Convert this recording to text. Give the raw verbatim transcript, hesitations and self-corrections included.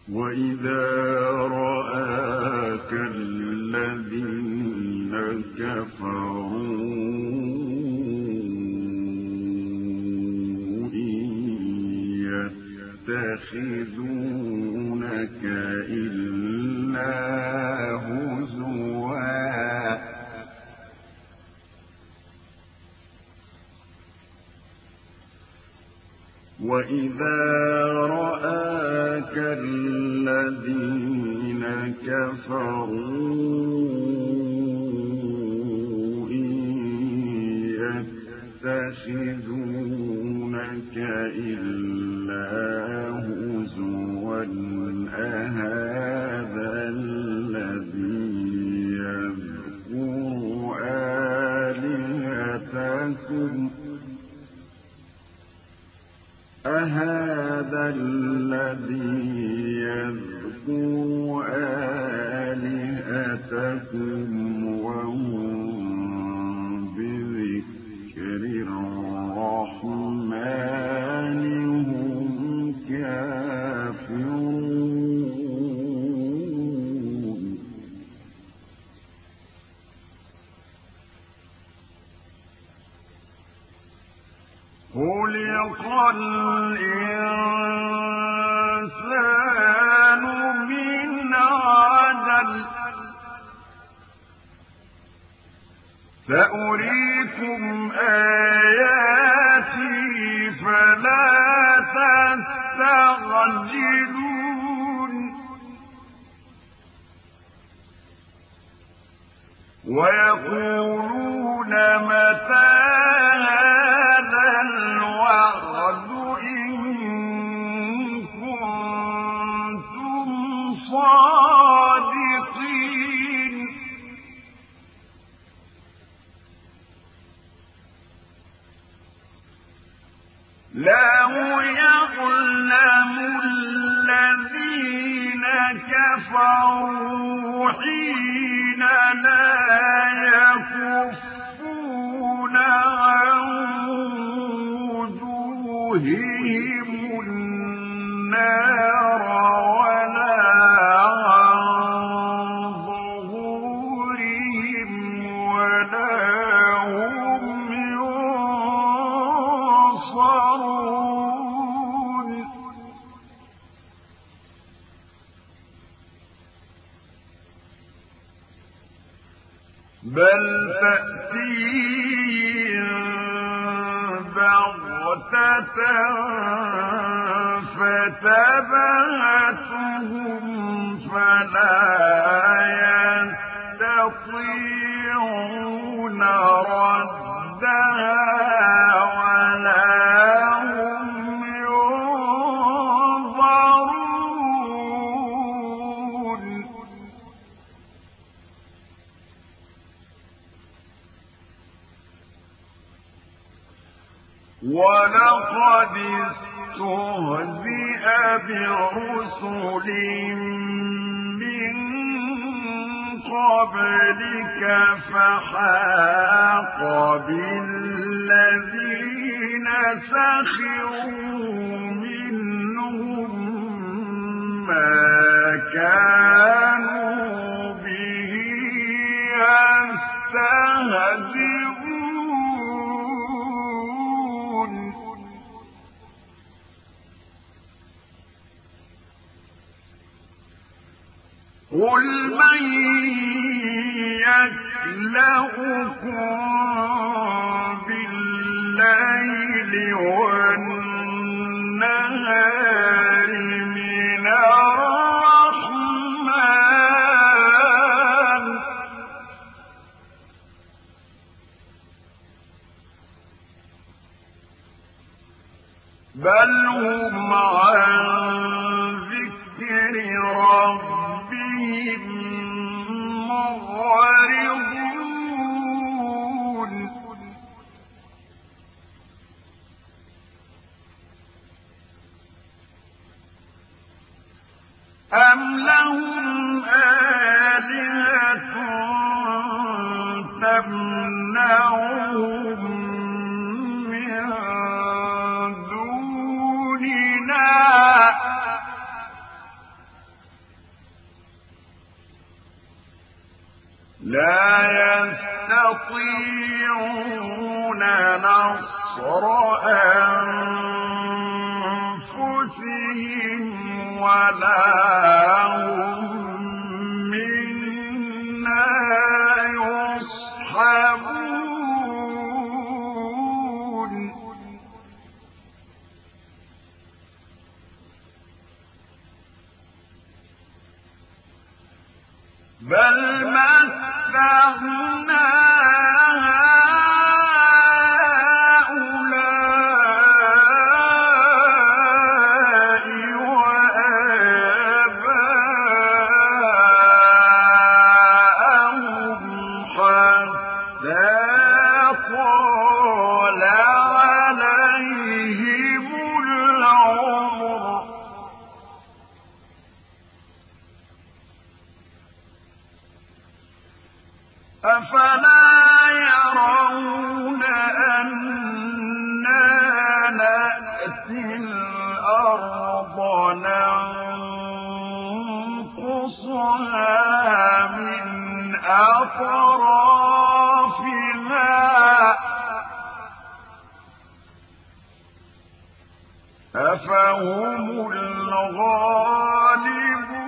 وإذا رآك الذين كفروا يتخذونك إلا هزوا وإذا رآك الذين كفروا يتخذونك إلا هزوا أهذا الذي يذكر آلهتكم أهذا الذي يذكر آلهتكم وهم بذكر الرحمن هم كافرون خلق الإنسان من عجل سأريكم آياتي فلا تستعجلون ويقولون متى هذا الوعد إن كنتم صادقين لو يعلم الذين كفروا حين لا يكفون عن وجوههم النار ولا عن ظهورهم ولا هم ينصرون بل تأتيهم بغتة فتبهتهم فلا يستطيعون ردها ولا هم ينظرون ولقد استهزئ برسل من قبلك فحاق بالذين سخروا منهم ما كانوا به يستهزئون قل من يكلؤكم بالليل والنهار من الرحمن بل هم عن ذكر ربهم معرضون أم لهم آلهة تمنعهم من دوننا لا يستطيعون نصر أنفسهم ولا هم منا يصحبون بل متعنا هؤلاء وآباءهم حتى طال عليهم العمر أفلا يرون أنا نأتي الأرض ننقصها من أطرافها أفهم الغالبون